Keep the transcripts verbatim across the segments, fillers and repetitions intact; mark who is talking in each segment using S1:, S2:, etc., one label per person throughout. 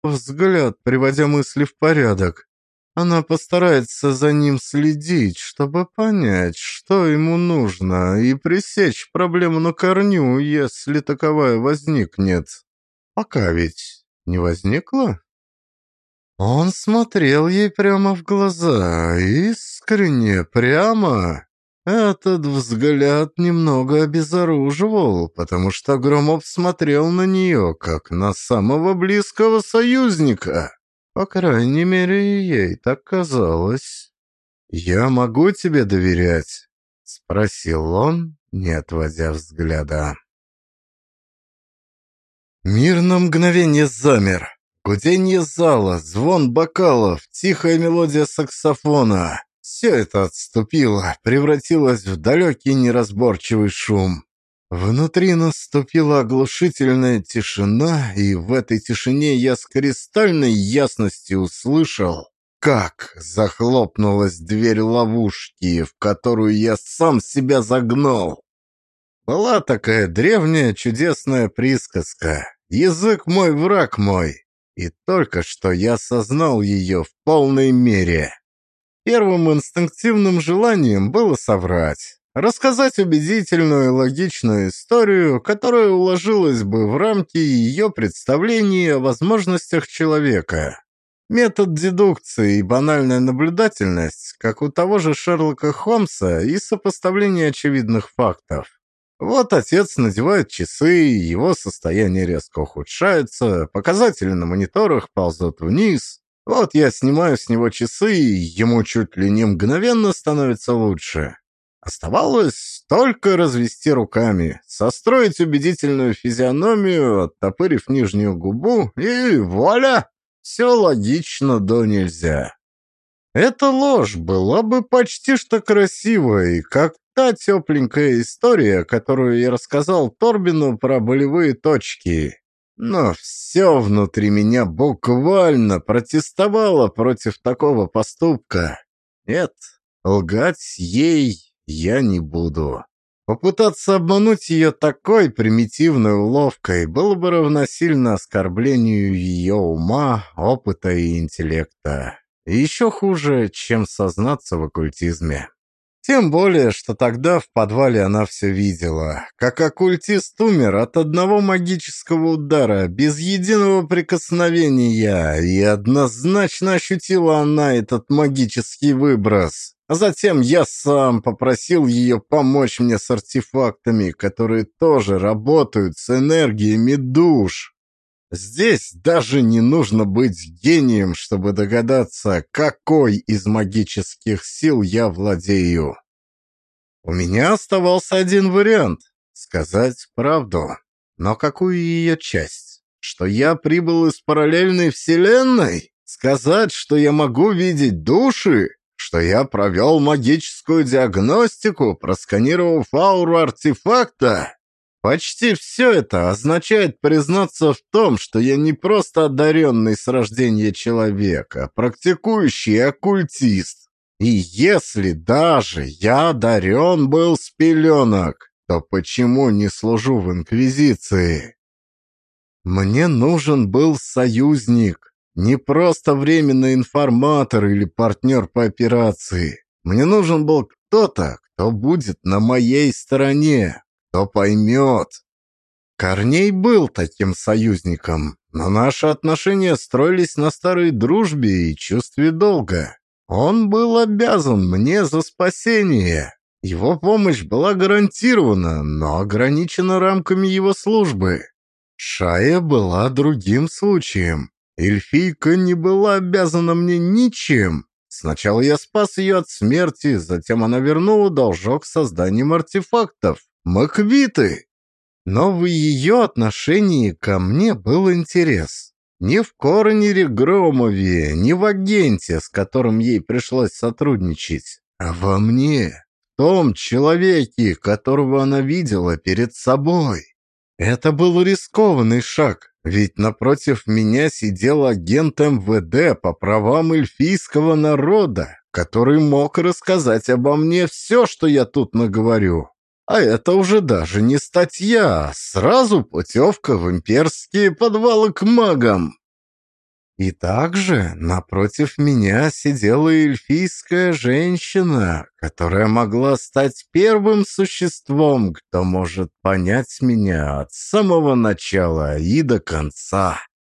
S1: взгляд, приводя мысли в порядок. Она постарается за ним следить, чтобы понять, что ему нужно, и пресечь проблему на корню, если таковая возникнет. Пока ведь не возникла? Он смотрел ей прямо в глаза, искренне, прямо. Этот взгляд немного обезоруживал, потому что Громов смотрел на нее, как на самого близкого союзника. По крайней мере, ей так казалось. «Я могу тебе доверять?» — спросил он, не отводя взгляда. Мир на мгновение замер. Гуденье зала, звон бокалов, тихая мелодия саксофона. Все это отступило, превратилось в далекий неразборчивый шум. Внутри наступила оглушительная тишина, и в этой тишине я с кристальной ясностью услышал, как захлопнулась дверь ловушки, в которую я сам себя загнал. Была такая древняя чудесная присказка «Язык мой, враг мой», и только что я осознал ее в полной мере. Первым инстинктивным желанием было соврать. Рассказать убедительную и логичную историю, которая уложилась бы в рамки ее представлений о возможностях человека. Метод дедукции и банальная наблюдательность, как у того же Шерлока Холмса, и сопоставление очевидных фактов. Вот отец надевает часы, его состояние резко ухудшается, показатели на мониторах ползут вниз. Вот я снимаю с него часы, и ему чуть ли не мгновенно становится лучше. Оставалось только развести руками, состроить убедительную физиономию, оттопырив нижнюю губу, и вуаля! Все логично до нельзя. Эта ложь была бы почти что красивой, как та тепленькая история, которую я рассказал Торбину про болевые точки. Но все внутри меня буквально протестовало против такого поступка. Нет, лгать ей я не буду. Попытаться обмануть ее такой примитивной уловкой было бы равносильно оскорблению ее ума, опыта и интеллекта. И еще хуже, чем сознаться в оккультизме. Тем более, что тогда в подвале она все видела, как оккультист умер от одного магического удара, без единого прикосновения, и однозначно ощутила она этот магический выброс. А затем я сам попросил ее помочь мне с артефактами, которые тоже работают с энергиями душ. Здесь даже не нужно быть гением, чтобы догадаться, какой из магических сил я владею. У меня оставался один вариант — сказать правду. Но какую ее часть? Что я прибыл из параллельной вселенной? Сказать, что я могу видеть души? Что я провел магическую диагностику, просканировав ауру артефакта? Почти все это означает признаться в том, что я не просто одаренный с рождения человек, а практикующий оккультист. И если даже я одарен был с пеленок, то почему не служу в Инквизиции? Мне нужен был союзник, не просто временный информатор или партнер по операции. Мне нужен был кто-то, кто будет на моей стороне. Кто поймет. Корней был таким союзником, но наши отношения строились на старой дружбе и чувстве долга. Он был обязан мне за спасение. Его помощь была гарантирована, но ограничена рамками его службы. Шая была другим случаем. Эльфийка не была обязана мне ничем. Сначала я спас ее от смерти, затем она вернула должок созданием артефактов. Мы квиты. Но в ее отношении ко мне был интерес. Не в Коронере Громове, не в агенте, с которым ей пришлось сотрудничать, а во мне, в том человеке, которого она видела перед собой. Это был рискованный шаг, ведь напротив меня сидел агент эм вэ дэ по правам эльфийского народа, который мог рассказать обо мне все, что я тут наговорю. А это уже даже не статья, а сразу путевка в имперские подвалы к магам. И также напротив меня сидела эльфийская женщина, которая могла стать первым существом, кто может понять меня от самого начала и до конца.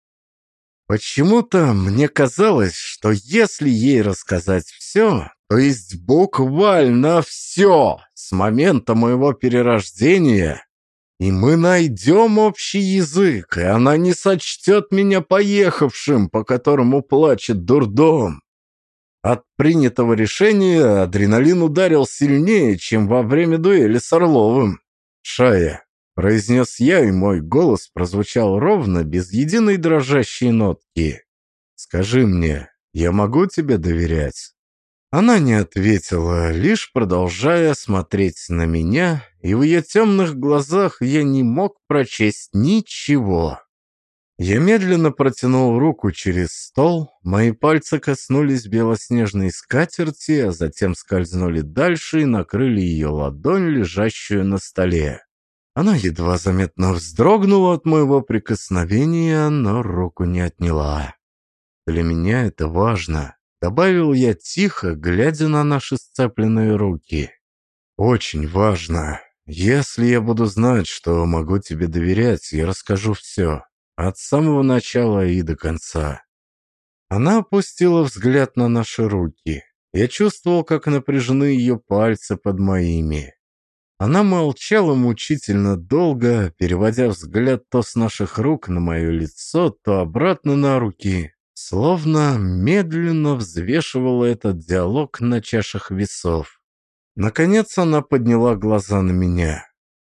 S1: Почему-то мне казалось, что если ей рассказать все, то есть буквально все с момента моего перерождения, и мы найдем общий язык, и она не сочтет меня поехавшим, по которому плачет дурдом. От принятого решения адреналин ударил сильнее, чем во время дуэли с Орловым. «Шая», — произнес я, и мой голос прозвучал ровно, без единой дрожащей нотки. «Скажи мне, я могу тебе доверять?» Она не ответила, лишь продолжая смотреть на меня, и в ее темных глазах я не мог прочесть ничего. Я медленно протянул руку через стол, мои пальцы коснулись белоснежной скатерти, а затем скользнули дальше и накрыли ее ладонь, лежащую на столе. Она едва заметно вздрогнула от моего прикосновения, но руку не отняла. «Для меня это важно», — добавил я тихо, глядя на наши сцепленные руки. «Очень важно. Если я буду знать, что могу тебе доверять, я расскажу все, от самого начала и до конца». Она опустила взгляд на наши руки. Я чувствовал, как напряжены ее пальцы под моими. Она молчала мучительно долго, переводя взгляд то с наших рук на мое лицо, то обратно на руки, словно медленно взвешивала этот диалог на чашах весов. Наконец она подняла глаза на меня.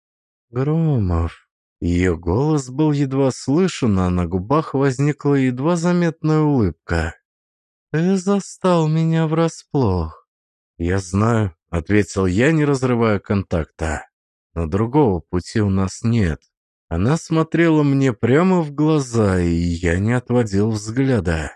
S1: «Громов». Ее голос был едва слышен, а на губах возникла едва заметная улыбка. «Ты застал меня врасплох». «Я знаю», — ответил я, не разрывая контакта. «Но другого пути у нас нет». Она смотрела мне прямо в глаза, и я не отводил взгляда.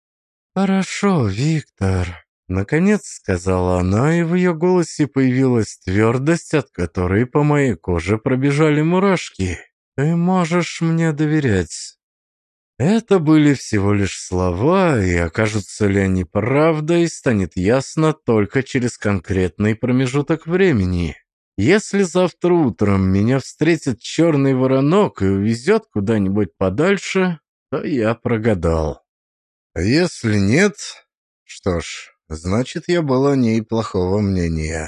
S1: «Хорошо, Виктор», — наконец сказала она, и в ее голосе появилась твердость, от которой по моей коже пробежали мурашки. «Ты можешь мне доверять». Это были всего лишь слова, и окажутся ли они правдой, станет ясно только через конкретный промежуток времени. Если завтра утром меня встретит черный воронок и увезет куда-нибудь подальше, то я прогадал. А если нет, что ж, значит, я был о ней плохого мнения.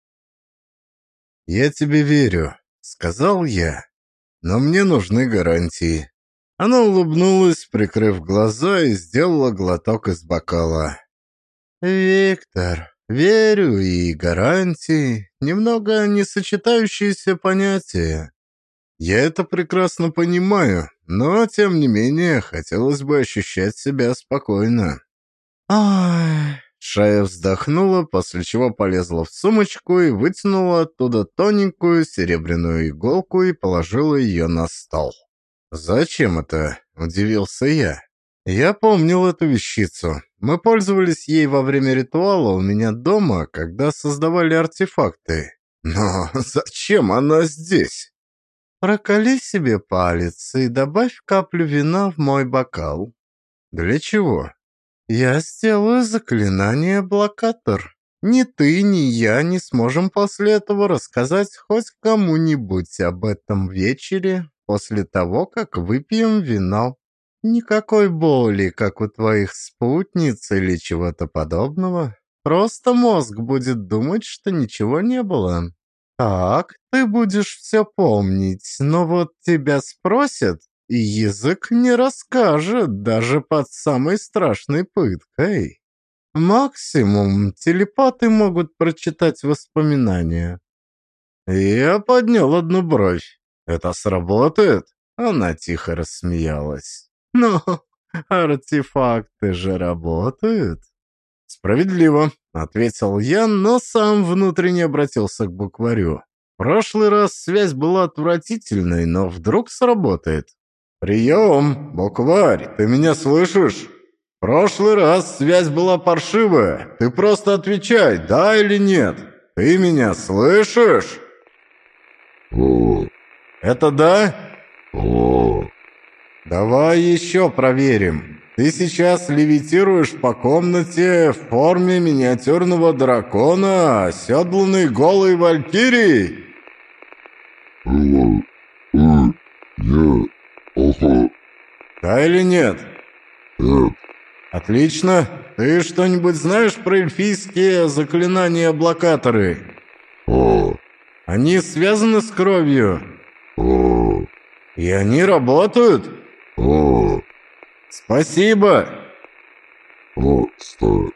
S1: «Я тебе верю», — сказал я, — «но мне нужны гарантии». Она улыбнулась, прикрыв глаза, и сделала глоток из бокала. «Виктор, верю и гарантии — немного несочетающиеся понятия. Я это прекрасно понимаю, но, тем не менее, хотелось бы ощущать себя спокойно». «Ай...» Шая вздохнула, после чего полезла в сумочку и вытянула оттуда тоненькую серебряную иголку и положила ее на стол. «Зачем это?» – удивился я. Я помнил эту вещицу. Мы пользовались ей во время ритуала у меня дома, когда создавали артефакты. Но зачем она здесь? «Проколи себе палец и добавь каплю вина в мой бокал». «Для чего?» «Я сделаю заклинание блокатор. Ни ты, ни я не сможем после этого рассказать хоть кому-нибудь об этом вечере после того, как выпьем вино. Никакой боли, как у твоих спутниц или чего-то подобного. Просто мозг будет думать, что ничего не было. Так, ты будешь все помнить, но вот тебя спросят, и язык не расскажет даже под самой страшной пыткой. Максимум телепаты могут прочитать воспоминания». Я поднял одну бровь. «Это сработает?» Она тихо рассмеялась. «Ну, артефакты же работают». «Справедливо», — ответил я, но сам внутренне обратился к букварю. В прошлый раз связь была отвратительной, но вдруг сработает. «Прием, букварь, ты меня слышишь? В прошлый раз связь была паршивая. Ты просто отвечай, да или нет. Ты меня слышишь?»
S2: О.
S1: «Это да?»
S2: О.
S1: «Давай еще проверим». Ты сейчас левитируешь по комнате в форме миниатюрного дракона, оседланной голой валькирией?»
S2: Элла, эй, не, ага,
S1: «Да или нет?»
S2: нет,
S1: «Отлично. Ты что-нибудь знаешь про эльфийские заклинания-блокаторы?
S2: а,
S1: Они связаны с кровью,
S2: а,
S1: и они работают?»
S2: а,
S1: «Спасибо!»
S2: а, стой,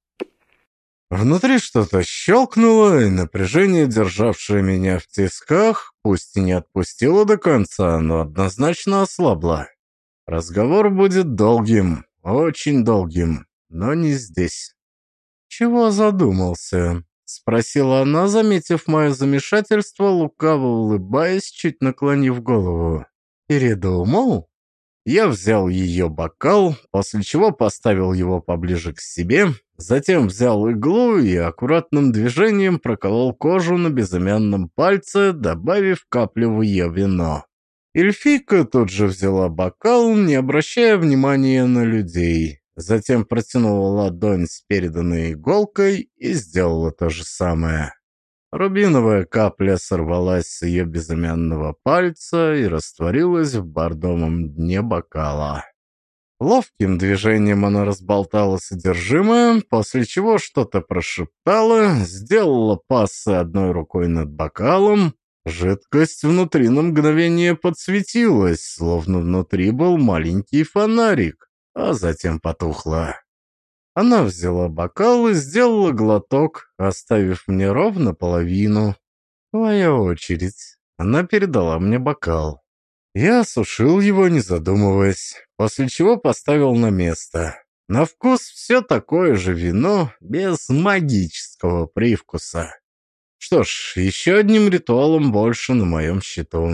S1: Внутри что-то щелкнуло, и напряжение, державшее меня в тисках, пусть и не отпустило до конца, но однозначно ослабло. Разговор будет долгим, очень долгим, но не здесь. «Чего задумался?» — спросила она, заметив мое замешательство, лукаво улыбаясь, чуть наклонив голову. «Передумал?» Я взял ее бокал, после чего поставил его поближе к себе, затем взял иглу и аккуратным движением проколол кожу на безымянном пальце, добавив каплю в ее вино. Эльфийка тут же взяла бокал, не обращая внимания на людей. Затем протянула ладонь с переданной иголкой и сделала то же самое. Рубиновая капля сорвалась с ее безымянного пальца и растворилась в бордовом дне бокала. Ловким движением она разболтала содержимое, после чего что-то прошептала, сделала пассы одной рукой над бокалом. Жидкость внутри на мгновение подсветилась, словно внутри был маленький фонарик, а затем потухла. Она взяла бокал и сделала глоток, оставив мне ровно половину. «Твоя очередь». Она передала мне бокал. Я осушил его, не задумываясь, после чего поставил на место. На вкус все такое же вино, без магического привкуса. Что ж, еще одним ритуалом больше на моем счету.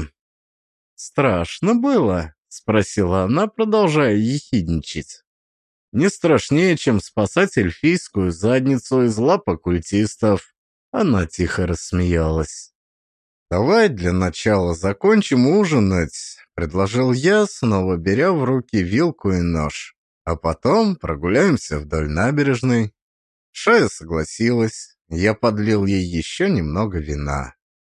S1: «Страшно было?» — спросила она, продолжая ехидничать. «Не страшнее, чем спасать эльфийскую задницу из лап оккультистов». Она тихо рассмеялась. «Давай для начала закончим ужинать», — предложил я, снова беря в руки вилку и нож. «А потом прогуляемся вдоль набережной». Шая согласилась. Я подлил ей еще немного вина.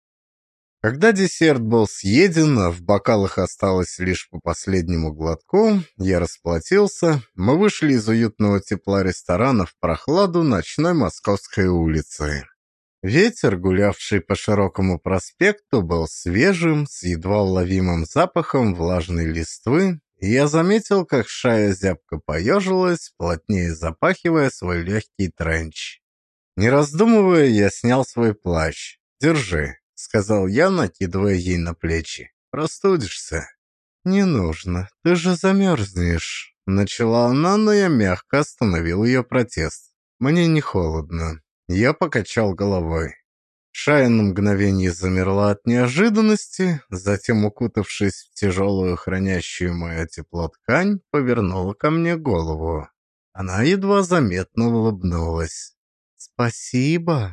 S1: Когда десерт был съеден, а в бокалах осталось лишь по последнему глотку, я расплатился, мы вышли из уютного тепла ресторана в прохладу ночной Московской улицы. Ветер, гулявший по широкому проспекту, был свежим, с едва уловимым запахом влажной листвы, и я заметил, как Шая зябко поежилась, плотнее запахивая свой легкий тренч. Не раздумывая, я снял свой плащ. «Держи», — сказал я, накидывая ей на плечи. «Простудишься». «Не нужно, ты же замерзнешь», — начала она, но я мягко остановил ее протест. «Мне не холодно». Я покачал головой. Шая на мгновение замерла от неожиданности, затем, укутавшись в тяжелую, хранящую мое тепло ткань, повернула ко мне голову. Она едва заметно улыбнулась. «Спасибо».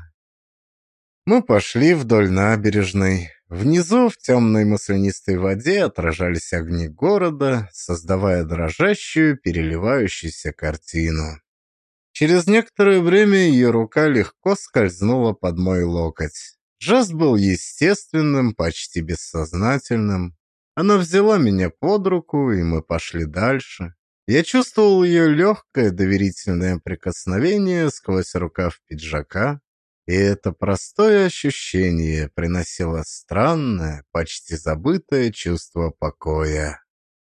S1: Мы пошли вдоль набережной. Внизу, в темной маслянистой воде, отражались огни города, создавая дрожащую, переливающуюся картину. Через некоторое время ее рука легко скользнула под мой локоть. Жест был естественным, почти бессознательным. Она взяла меня под руку, и мы пошли дальше. Я чувствовал ее легкое доверительное прикосновение сквозь рукав пиджака, и это простое ощущение приносило странное, почти забытое чувство покоя.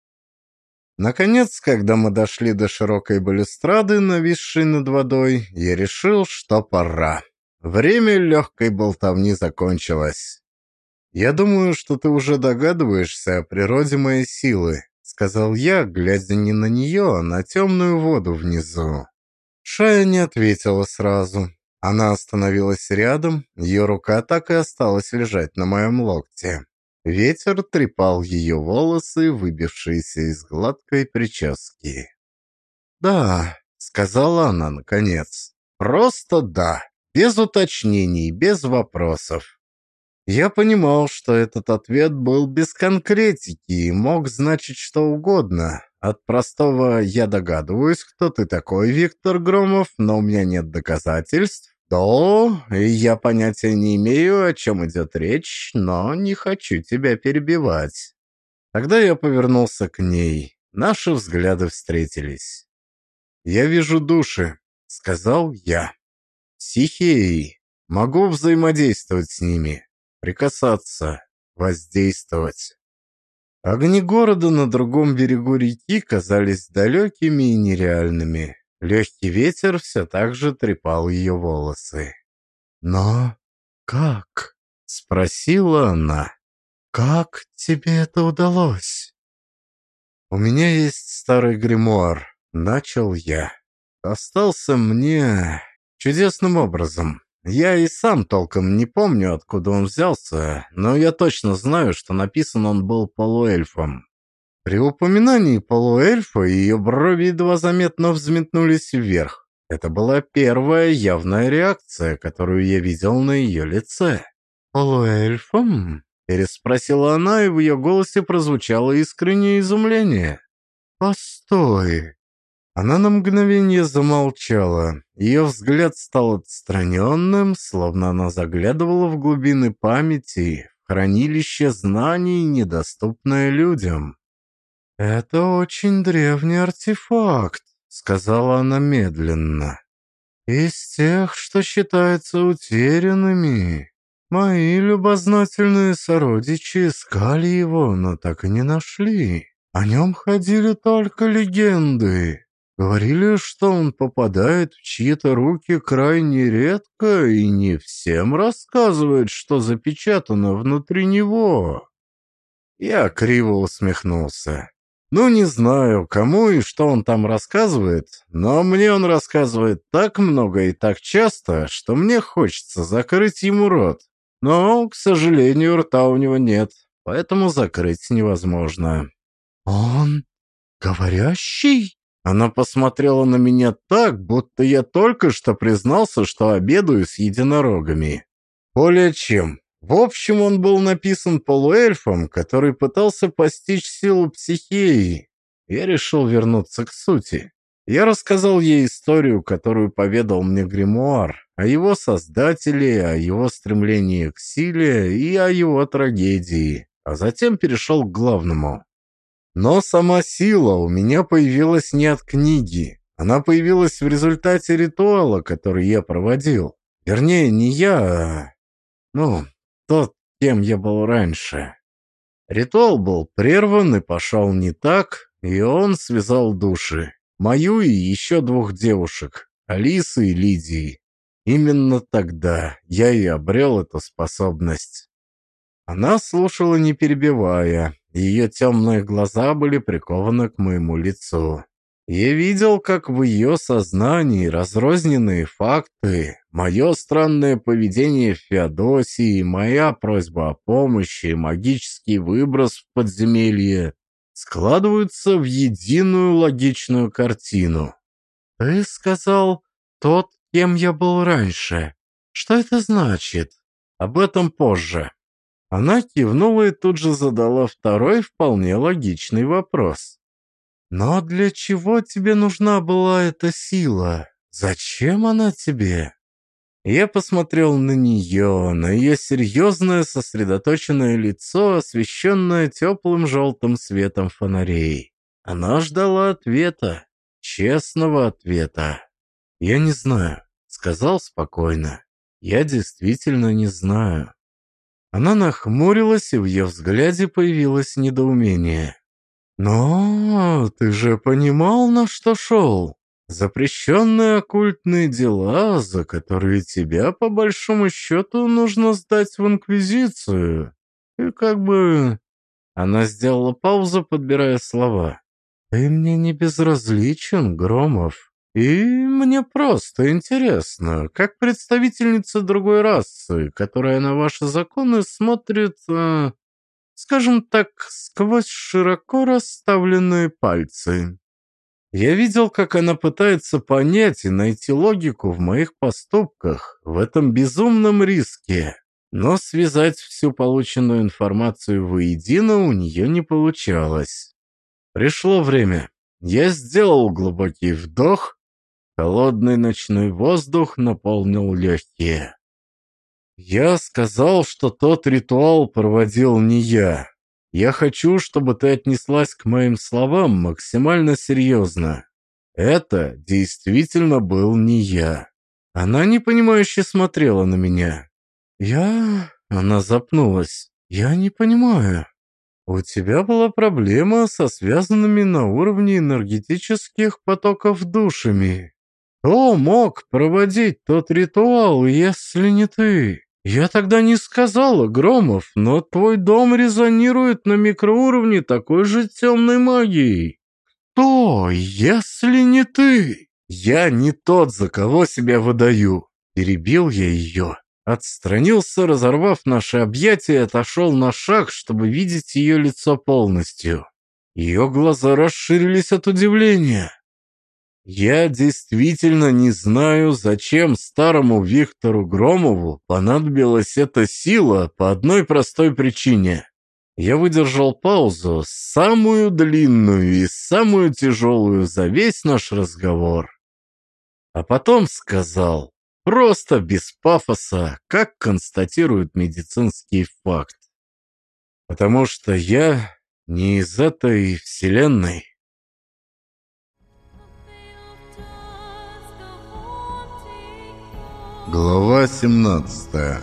S1: Наконец, когда мы дошли до широкой балюстрады, нависшей над водой, я решил, что пора. Время легкой болтовни закончилось. «Я думаю, что ты уже догадываешься о природе моей силы», — сказал я, глядя не на нее, а на темную воду внизу. Шая не ответила сразу. Она остановилась рядом, ее рука так и осталась лежать на моем локте. Ветер трепал ее волосы, выбившиеся из гладкой прически. «Да», — сказала она наконец, — «просто да, без уточнений, без вопросов». Я понимал, что этот ответ был без конкретики и мог значить что угодно. От простого «я догадываюсь, кто ты такой, Виктор Громов, но у меня нет доказательств», до «я понятия не имею, о чем идет речь, но не хочу тебя перебивать». Тогда я повернулся к ней. Наши взгляды встретились. «Я вижу души», — сказал я. «Психеи. Могу взаимодействовать с ними, прикасаться, воздействовать». Огни города на другом берегу реки казались далекими и нереальными. Легкий ветер все так же трепал ее волосы. «Но как?» — спросила она. «Как тебе это удалось?» «У меня есть старый гримуар», — начал я. «Остался мне чудесным образом. Я и сам толком не помню, откуда он взялся, но я точно знаю, что написан он был полуэльфом». При упоминании полуэльфа ее брови едва заметно взметнулись вверх. Это была первая явная реакция, которую я видел на ее лице. «Полуэльфом?» — переспросила она, и в ее голосе прозвучало искреннее изумление. «Постой!» Она на мгновение замолчала. Ее взгляд стал отстраненным, словно она заглядывала в глубины памяти, в хранилище знаний, недоступное людям. «Это очень древний артефакт», — сказала она медленно. «Из тех, что считаются утерянными. Мои любознательные сородичи искали его, но так и не нашли. О нем ходили только легенды. Говорили, что он попадает в чьи-то руки крайне редко и не всем рассказывает, что запечатано внутри него». Я криво усмехнулся. Ну, не знаю, кому и что он там рассказывает, но мне он рассказывает так много и так часто, что мне хочется закрыть ему рот. Но, к сожалению, рта у него нет, поэтому закрыть невозможно. «Он говорящий?» Она посмотрела на меня так, будто я только что признался, что обедаю с единорогами. Более чем. В общем, он был написан полуэльфом, который пытался постичь силу психеи. Я решил вернуться к сути. Я рассказал ей историю, которую поведал мне гримуар, о его создателе, о его стремлении к силе и о его трагедии, а затем перешел к главному. Но сама сила у меня появилась не от книги. Она появилась в результате ритуала, который я проводил. Вернее, не я, а... ну... тот, кем я был раньше. Ритуал был прерван и пошел не так, и он связал души. Мою и еще двух девушек, Алисы и Лидии. Именно тогда я и обрел эту способность. Она слушала, не перебивая. Ее темные глаза были прикованы к моему лицу. Я видел, как в ее сознании разрозненные факты, мое странное поведение в Феодосии, моя просьба о помощи, магический выброс в подземелье складываются в единую логичную картину. «Ты сказал, тот, кем я был раньше. Что это значит?» «Об этом позже». Она кивнула и тут же задала второй вполне логичный вопрос. «Но для чего тебе нужна была эта сила? Зачем она тебе?» Я посмотрел на нее, на ее серьезное сосредоточенное лицо, освещенное теплым желтым светом фонарей. Она ждала ответа, честного ответа. «Я не знаю», — сказал спокойно. «Я действительно не знаю». Она нахмурилась, и в ее взгляде появилось недоумение. «Но ты же понимал, на что шел? Запрещенные оккультные дела, за которые тебя, по большому счету, нужно сдать в Инквизицию. И как бы...» Она сделала паузу, подбирая слова. «Ты мне не безразличен, Громов. И мне просто интересно, как представительница другой расы, которая на ваши законы смотрит, э, скажем так, сквозь широко расставленные пальцы». Я видел, как она пытается понять и найти логику в моих поступках, в этом безумном риске. Но связать всю полученную информацию воедино у нее не получалось. Пришло время. Я сделал глубокий вдох. Холодный ночной воздух наполнил легкие. Я сказал, что тот ритуал проводил не я. Я хочу, чтобы ты отнеслась к моим словам максимально серьезно. Это действительно был не я. Она непонимающе смотрела на меня. Я... Она запнулась. Я не понимаю. У тебя была проблема со связанными на уровне энергетических потоков душами. Кто мог проводить тот ритуал, если не ты? Я тогда не сказала, Громов, но твой дом резонирует на микроуровне такой же темной магией. Кто, если не ты? Я не тот, за кого себя выдаю. Перебил я ее. Отстранился, разорвав наши объятия, и отошел на шаг, чтобы видеть ее лицо полностью. Ее глаза расширились от удивления. Я действительно не знаю, зачем старому Виктору Громову понадобилась эта сила по одной простой причине. Я выдержал паузу, самую длинную и самую тяжелую за весь наш разговор. А потом сказал, просто без пафоса, как констатирует медицинский факт. Потому что я не из этой вселенной.
S2: Глава семнадцатая.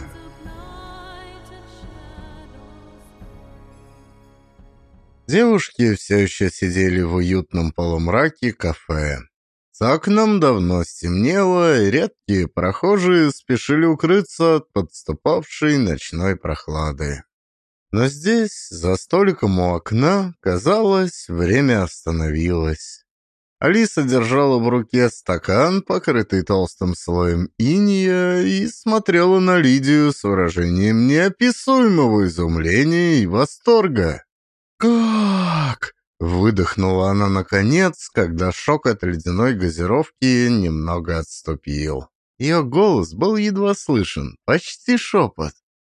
S1: Девушки все еще сидели в уютном полумраке кафе. За окном давно стемнело, и редкие прохожие спешили укрыться от подступавшей ночной прохлады. Но здесь, за столиком у окна, казалось, время остановилось. Алиса держала в руке стакан, покрытый толстым слоем инея, и смотрела на Лидию с выражением неописуемого изумления и восторга. «Как?» — выдохнула она наконец, когда шок от ледяной газировки немного отступил. Ее голос был едва слышен, почти шепот.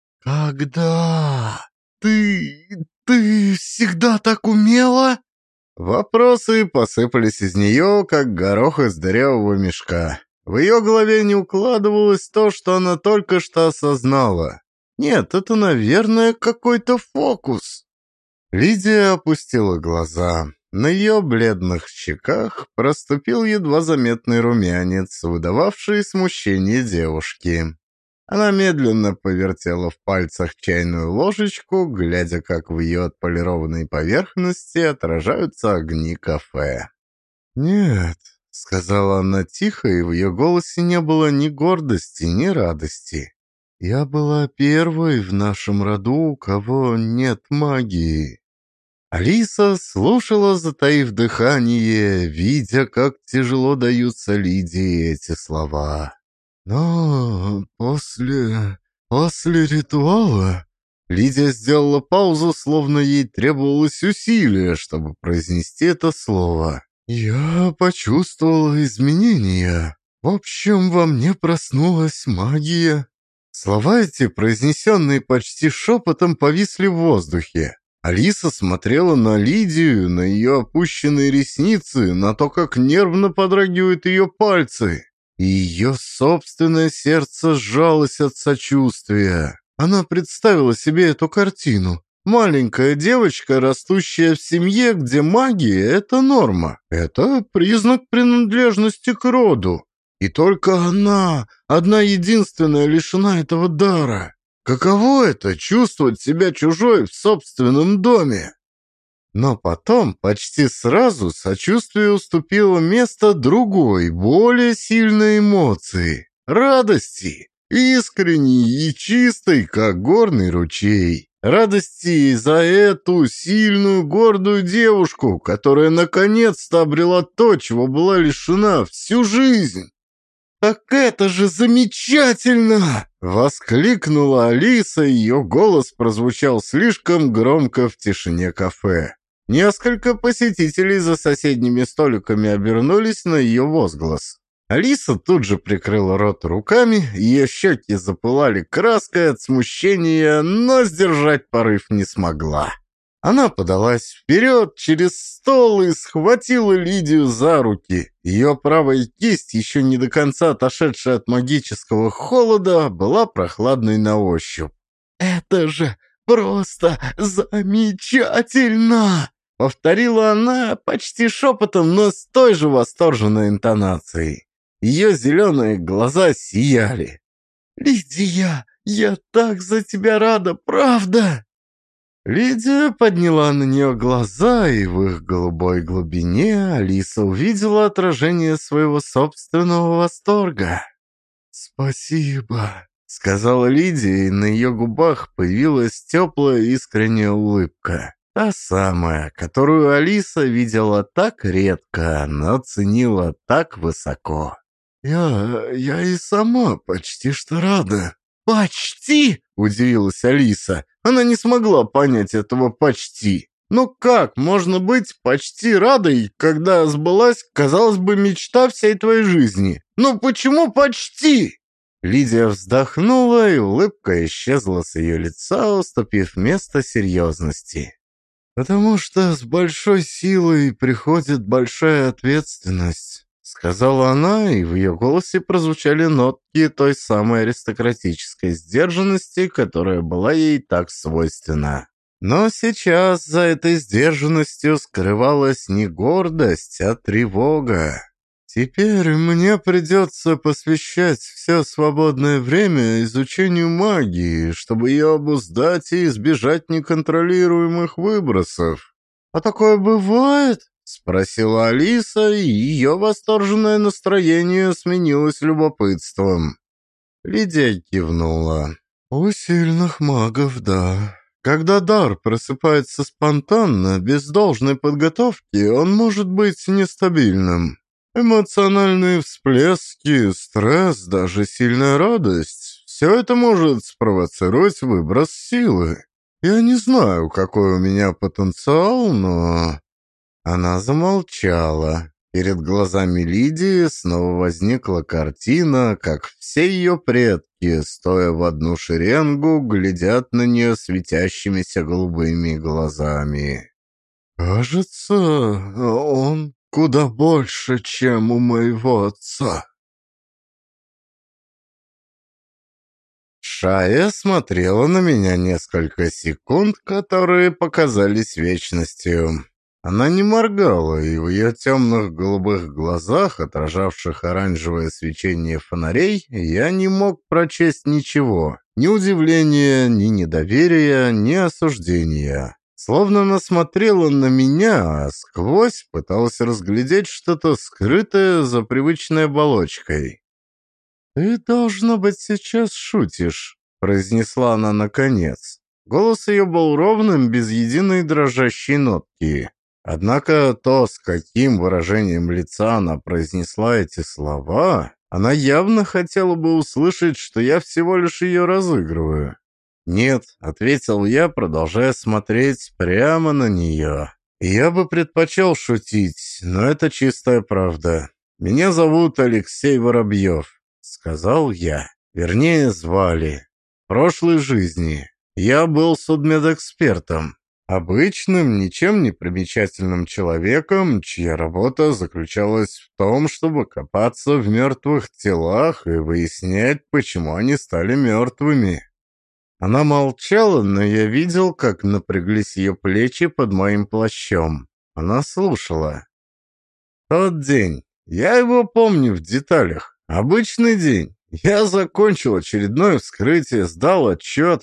S1: «Когда? Ты... ты всегда так умела?» Вопросы посыпались из нее, как горох из дырявого мешка. В ее голове не укладывалось то, что она только что осознала. Нет, это, наверное, какой-то фокус. Лидия опустила глаза. На ее бледных щеках проступил едва заметный румянец, выдававший смущение девушки. Она медленно повертела в пальцах чайную ложечку, глядя, как в ее отполированной поверхности отражаются огни кафе. «Нет», — сказала она тихо, и в ее голосе не было ни гордости, ни радости. «Я была первой в нашем роду, у кого нет магии». Алиса слушала, затаив дыхание, видя, как тяжело даются Лидии эти слова. «Но после... после ритуала...» Лидия сделала паузу, словно ей требовалось усилие, чтобы произнести это слово. «Я почувствовала изменения. В общем, во мне проснулась магия». Слова эти, произнесенные почти шепотом, повисли в воздухе. Алиса смотрела на Лидию, на ее опущенные ресницы, на то, как нервно подрагивают ее пальцы. И ее собственное сердце сжалось от сочувствия. Она представила себе эту картину. Маленькая девочка, растущая в семье, где магия – это норма. Это признак принадлежности к роду. И только она, одна единственная, лишена этого дара. Каково это – чувствовать себя чужой в собственном доме? Но потом, почти сразу, сочувствие уступило место другой, более сильной эмоции – радости, искренней и чистой, как горный ручей. Радости за эту сильную, гордую девушку, которая наконец-то обрела то, чего была лишена всю жизнь. «Так это же замечательно!» — воскликнула Алиса, и ее голос прозвучал слишком громко в тишине кафе. Несколько посетителей за соседними столиками обернулись на ее возглас. Алиса тут же прикрыла рот руками, ее щеки запылали краской от смущения, но сдержать порыв не смогла. Она подалась вперед через стол и схватила Лидию за руки. Ее правая кисть, еще не до конца отошедшая от магического холода, была прохладной на ощупь. «Это же просто замечательно!» — повторила она почти шепотом, но с той же восторженной интонацией. Ее зеленые глаза сияли. «Лидия, я так за тебя рада, правда?» Лидия подняла на нее глаза, и в их голубой глубине Алиса увидела отражение своего собственного восторга. «Спасибо», — сказала Лидия, и на ее губах появилась теплая искренняя улыбка. Та самая, которую Алиса видела так редко, но ценила так высоко. «Я... я и сама почти что рада». «Почти?» — удивилась Алиса. Она не смогла понять этого «почти». Ну как можно быть почти радой, когда сбылась, казалось бы, мечта всей твоей жизни? Ну почему почти? Лидия вздохнула, и улыбка исчезла с ее лица, уступив место серьезности. «Потому что с большой силой приходит большая ответственность», — сказала она, и в ее голосе прозвучали нотки той самой аристократической сдержанности, которая была ей так свойственна. Но сейчас за этой сдержанностью скрывалась не гордость, а тревога. «Теперь мне придется посвящать все свободное время изучению магии, чтобы ее обуздать и избежать неконтролируемых выбросов». «А такое бывает?» — спросила Алиса, и ее восторженное настроение сменилось любопытством. Лидия кивнула. «У сильных магов, да. Когда дар просыпается спонтанно, без должной подготовки, он может быть нестабильным. Эмоциональные всплески, стресс, даже сильная радость – все это может спровоцировать выброс силы. Я не знаю, какой у меня потенциал, но...» Она замолчала. Перед глазами Лидии снова возникла картина, как все ее предки, стоя в одну шеренгу, глядят на нее светящимися голубыми глазами. «Кажется, он куда больше, чем у моего отца». Шая смотрела на меня несколько секунд, которые показались вечностью. Она не моргала, и в ее темных голубых глазах, отражавших оранжевое свечение фонарей, я не мог прочесть ничего. Ни удивления, ни недоверия, ни осуждения. Словно она смотрела на меня, а сквозь пыталась разглядеть что-то скрытое за привычной оболочкой. «Ты, должно быть, сейчас шутишь», — произнесла она наконец. Голос ее был ровным, без единой дрожащей нотки. Однако то, с каким выражением лица она произнесла эти слова, она явно хотела бы услышать, что я всего лишь ее разыгрываю. «Нет», — ответил я, продолжая смотреть прямо на нее. «Я бы предпочел шутить, но это чистая правда. Меня зовут Алексей Воробьев», — сказал я. Вернее, звали. В прошлой жизни я был судмедэкспертом. Обычным, ничем не примечательным человеком, чья работа заключалась в том, чтобы копаться в мертвых телах и выяснять, почему они стали мертвыми. Она молчала, но я видел, как напряглись ее плечи под моим плащом. Она слушала. Тот день. Я его помню в деталях. Обычный день. Я закончил очередное вскрытие, сдал отчет.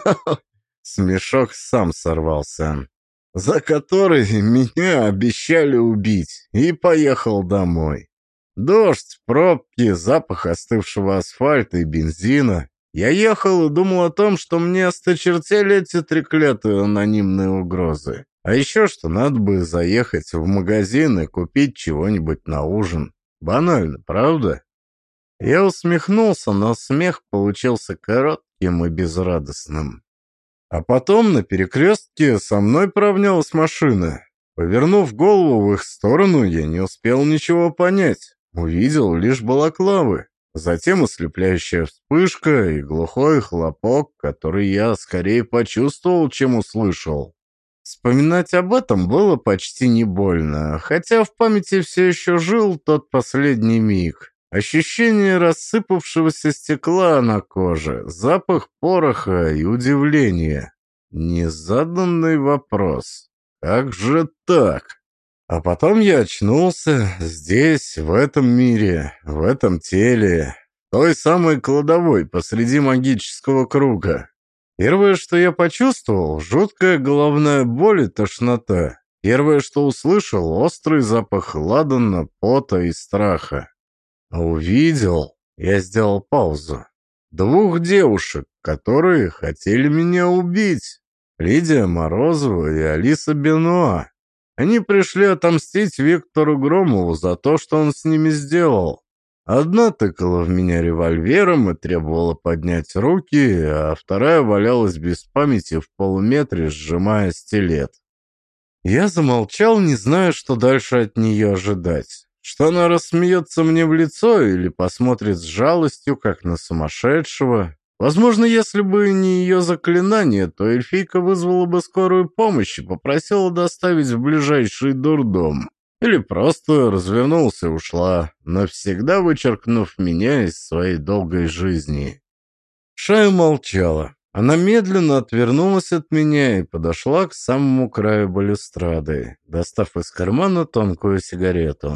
S1: Смешок сам сорвался. За который меня обещали убить. И поехал домой. Дождь, пробки, запах остывшего асфальта и бензина. Я ехал и думал о том, что мне осточертели эти треклятые анонимные угрозы. А еще что надо бы заехать в магазин и купить чего-нибудь на ужин. Банально, правда? Я усмехнулся, но смех получился коротким и безрадостным. А потом на перекрестке со мной поравнялась машина. Повернув голову в их сторону, я не успел ничего понять. увидел лишь балаклавы. Затем ослепляющая вспышка и глухой хлопок, который я скорее почувствовал, чем услышал. Вспоминать об этом было почти не больно, хотя в памяти все еще жил тот последний миг. Ощущение рассыпавшегося стекла на коже, запах пороха и удивление. Незаданный вопрос. Как же так? А потом я очнулся здесь, в этом мире, в этом теле, той самой кладовой посреди магического круга. Первое, что я почувствовал, жуткая головная боль и тошнота. Первое, что услышал, острый запах ладана, пота и страха. А увидел, я сделал паузу, двух девушек, которые хотели меня убить. Лидия Морозова и Алиса Бенуа. Они пришли отомстить Виктору Громову за то, что он с ними сделал. Одна тыкала в меня револьвером и требовала поднять руки, а вторая валялась без памяти в полуметре, сжимая стилет. Я замолчал, не зная, что дальше от нее ожидать. Что она рассмеется мне в лицо или посмотрит с жалостью, как на сумасшедшего. Возможно, если бы не ее заклинание, то эльфийка вызвала бы скорую помощь и попросила доставить в ближайший дурдом. Или просто развернулась и ушла, навсегда вычеркнув меня из своей долгой жизни. Шая молчала. Она медленно отвернулась от меня и подошла к самому краю балюстрады, достав из кармана тонкую сигарету.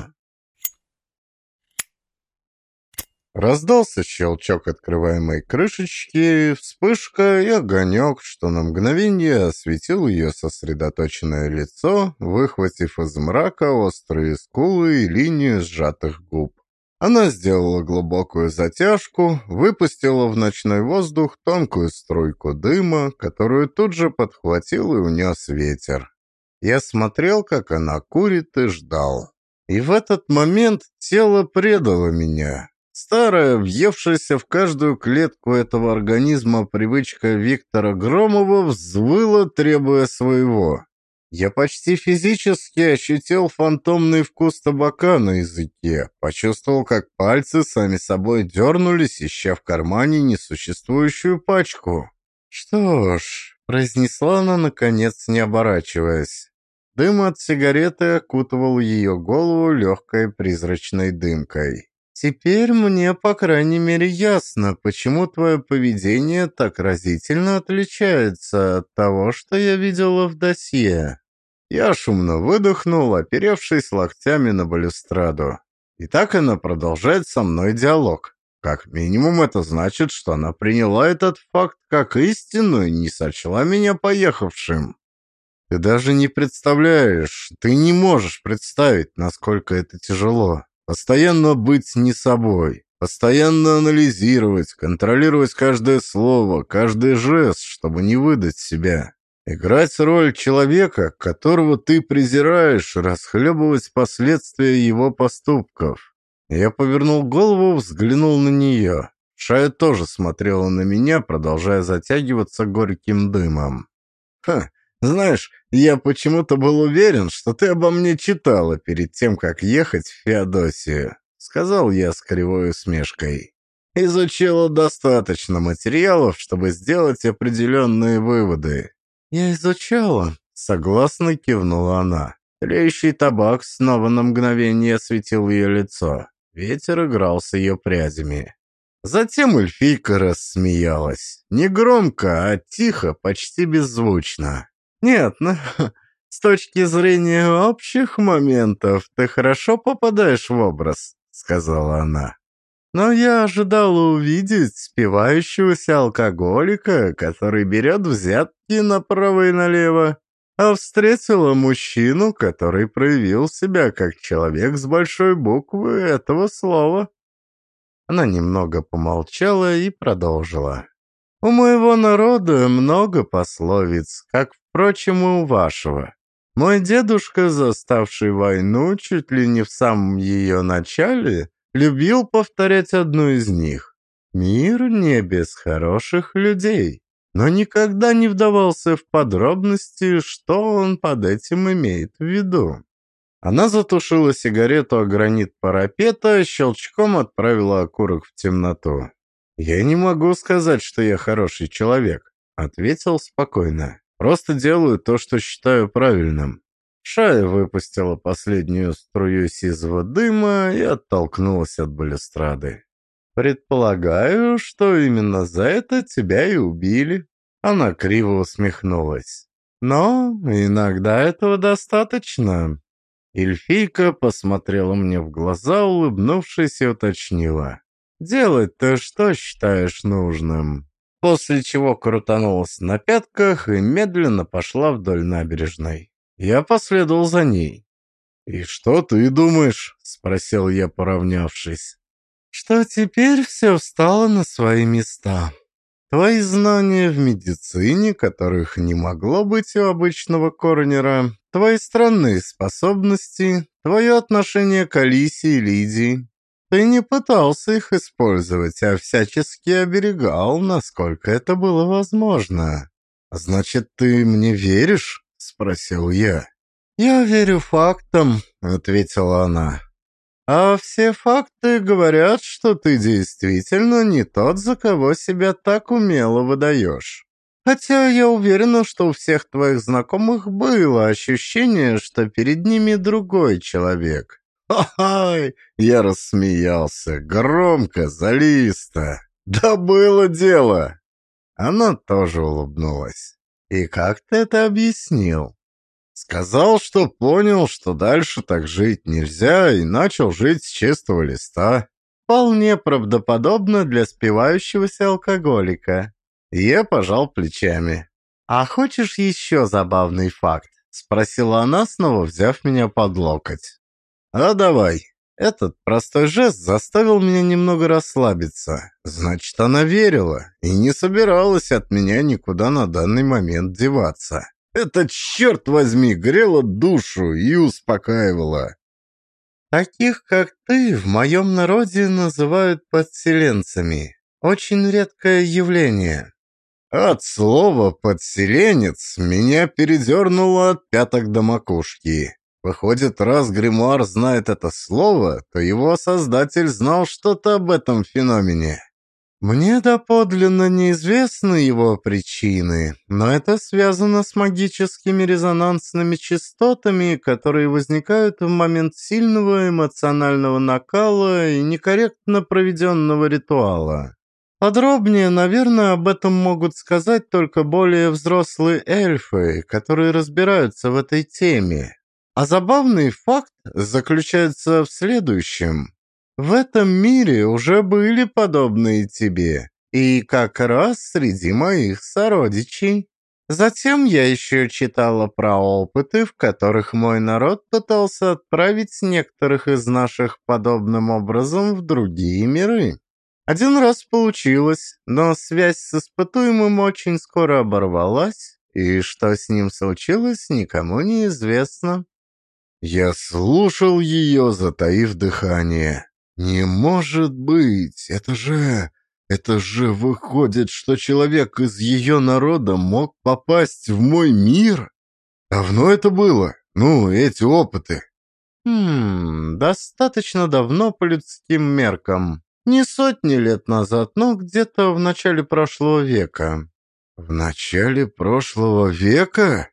S1: Раздался щелчок открываемой крышечки, вспышка и огонек, что на мгновение осветил ее сосредоточенное лицо, выхватив из мрака острые скулы и линию сжатых губ. Она сделала глубокую затяжку, выпустила в ночной воздух тонкую струйку дыма, которую тут же подхватил и унес ветер. Я смотрел, как она курит, и ждал. И в этот момент тело предало меня. Старая, въевшаяся в каждую клетку этого организма привычка Виктора Громова взвыла, требуя своего. Я почти физически ощутил фантомный вкус табака на языке, почувствовал, как пальцы сами собой дернулись, ища в кармане несуществующую пачку. «Что ж», — произнесла она, наконец, не оборачиваясь. Дым от сигареты окутывал ее голову легкой призрачной дымкой. «Теперь мне, по крайней мере, ясно, почему твое поведение так разительно отличается от того, что я видела в досье». Я шумно выдохнул, оперевшись локтями на балюстраду. И так она продолжает со мной диалог. Как минимум, это значит, что она приняла этот факт как истину и не сочла меня поехавшим. Ты даже не представляешь, ты не можешь представить, насколько это тяжело. Постоянно быть не собой, постоянно анализировать, контролировать каждое слово, каждый жест, чтобы не выдать себя. Играть роль человека, которого ты презираешь, расхлебывать последствия его поступков. Я повернул голову, взглянул на нее. Шая тоже смотрела на меня, продолжая затягиваться горьким дымом. «Ха, знаешь, я почему-то был уверен, что ты обо мне читала перед тем, как ехать в Феодосию», — сказал я с кривой усмешкой. «Изучила достаточно материалов, чтобы сделать определенные выводы». «Я изучала», — согласно кивнула она. Тлеющий табак снова на мгновение осветил ее лицо. Ветер играл с ее прядями. Затем эльфийка рассмеялась. Не громко, а тихо, почти беззвучно. «Нет, ну, с точки зрения общих моментов ты хорошо попадаешь в образ», — сказала она. «Но я ожидала увидеть спивающегося алкоголика, который берет взятки направо и налево, а встретила мужчину, который проявил себя как человек с большой буквы этого слова». Она немного помолчала и продолжила. «У моего народа много пословиц, как, впрочем, и у вашего. Мой дедушка, заставший войну чуть ли не в самом ее начале, любил повторять одну из них. Мир не без хороших людей, но никогда не вдавался в подробности, что он под этим имеет в виду. Она затушила сигарету о гранит парапета, щелчком отправила окурок в темноту. «Я не могу сказать, что я хороший человек», — ответил спокойно. «Просто делаю то, что считаю правильным». Шая выпустила последнюю струю сизого дыма и оттолкнулась от балюстрады. «Предполагаю, что именно за это тебя и убили». Она криво усмехнулась. «Но иногда этого достаточно». Эльфийка посмотрела мне в глаза, улыбнувшись, и уточнила. «Делать-то что считаешь нужным?» После чего крутанулась на пятках и медленно пошла вдоль набережной. Я последовал за ней. «И что ты думаешь?» — спросил я, поравнявшись. «Что теперь все встало на свои места. Твои знания в медицине, которых не могло быть у обычного коронера, твои странные способности, твое отношение к Алисе и Лидии. Ты не пытался их использовать, а всячески оберегал, насколько это было возможно. Значит, ты мне веришь?» — спросил я. «Я верю фактам», — ответила она. «А все факты говорят, что ты действительно не тот, за кого себя так умело выдаешь. Хотя я уверена, что у всех твоих знакомых было ощущение, что перед ними другой человек». «Ха-ха!» — я рассмеялся, громко, заливисто. «Да было дело!» Она тоже улыбнулась. «И как ты это объяснил?» Сказал, что понял, что дальше так жить нельзя, и начал жить с чистого листа. Вполне правдоподобно для спивающегося алкоголика. Я пожал плечами. «А хочешь еще забавный факт?» — спросила она, снова взяв меня под локоть. «А давай». Этот простой жест заставил меня немного расслабиться. Значит, она верила и не собиралась от меня никуда на данный момент деваться. Это, черт возьми, грело душу и успокаивало. «Таких, как ты, в моем народе называют подселенцами. Очень редкое явление». От слова «подселенец» меня передернуло от пяток до макушки. Выходит, раз гримуар знает это слово, то его создатель знал что-то об этом феномене. Мне доподлинно неизвестны его причины, но это связано с магическими резонансными частотами, которые возникают в момент сильного эмоционального накала и некорректно проведенного ритуала. Подробнее, наверное, об этом могут сказать только более взрослые эльфы, которые разбираются в этой теме. А забавный факт заключается в следующем. В этом мире уже были подобные тебе, и как раз среди моих сородичей. Затем я еще читала про опыты, в которых мой народ пытался отправить некоторых из наших подобным образом в другие миры. Один раз получилось, но связь с испытуемым очень скоро оборвалась, и что с ним случилось, никому не известно. Я слушал ее, затаив дыхание. «Не может быть! Это же... Это же выходит, что человек из ее народа мог попасть в мой мир? Давно это было? Ну, эти опыты?» «Хм... Достаточно давно по людским меркам. Не сотни лет назад, но где-то в начале прошлого века». «В начале прошлого века?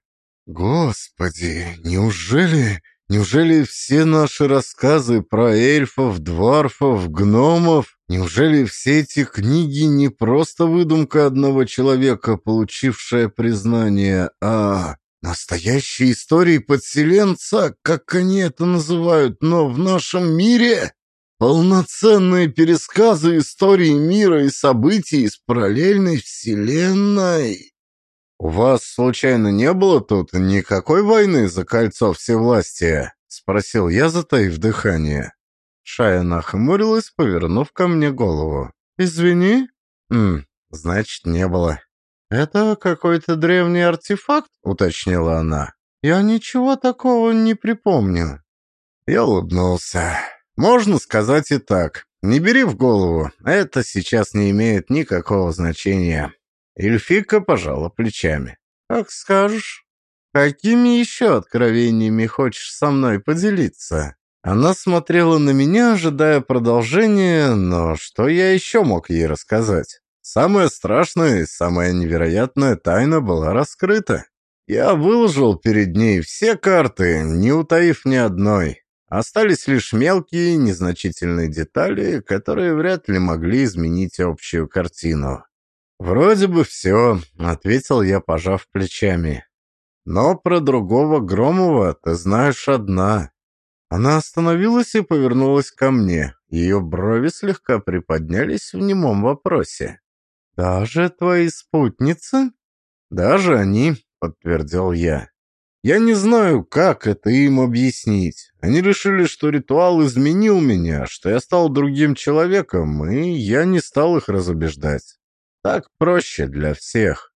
S1: Господи, неужели... Неужели все наши рассказы про эльфов, дварфов, гномов, неужели все эти книги не просто выдумка одного человека, получившая признание, а настоящие истории подселенца, как они это называют, но в нашем мире? Полноценные пересказы истории мира и событий из параллельной вселенной?» «У вас, случайно, не было тут никакой войны за кольцо всевластия?» — спросил я, затаив дыхание. Шая нахмурилась, повернув ко мне голову. «Извини?» «М, значит, не было». «Это какой-то древний артефакт?» — уточнила она. «Я ничего такого не припомню». Я улыбнулся. «Можно сказать и так. Не бери в голову, это сейчас не имеет никакого значения». Эльфика пожала плечами. «Как скажешь». Какими еще откровениями хочешь со мной поделиться? Она смотрела на меня, ожидая продолжения, но что я еще мог ей рассказать? Самая страшная и самая невероятная тайна была раскрыта. Я выложил перед ней все карты, не утаив ни одной. Остались лишь мелкие, незначительные детали, которые вряд ли могли изменить общую картину. «Вроде бы все», — ответил я, пожав плечами. «Но про другого Громова ты знаешь одна». Она остановилась и повернулась ко мне. Ее брови слегка приподнялись в немом вопросе. «Даже твои спутницы?» «Даже они», — подтвердил я. «Я не знаю, как это им объяснить. Они решили, что ритуал изменил меня, что я стал другим человеком, и я не стал их разубеждать. Так проще для всех».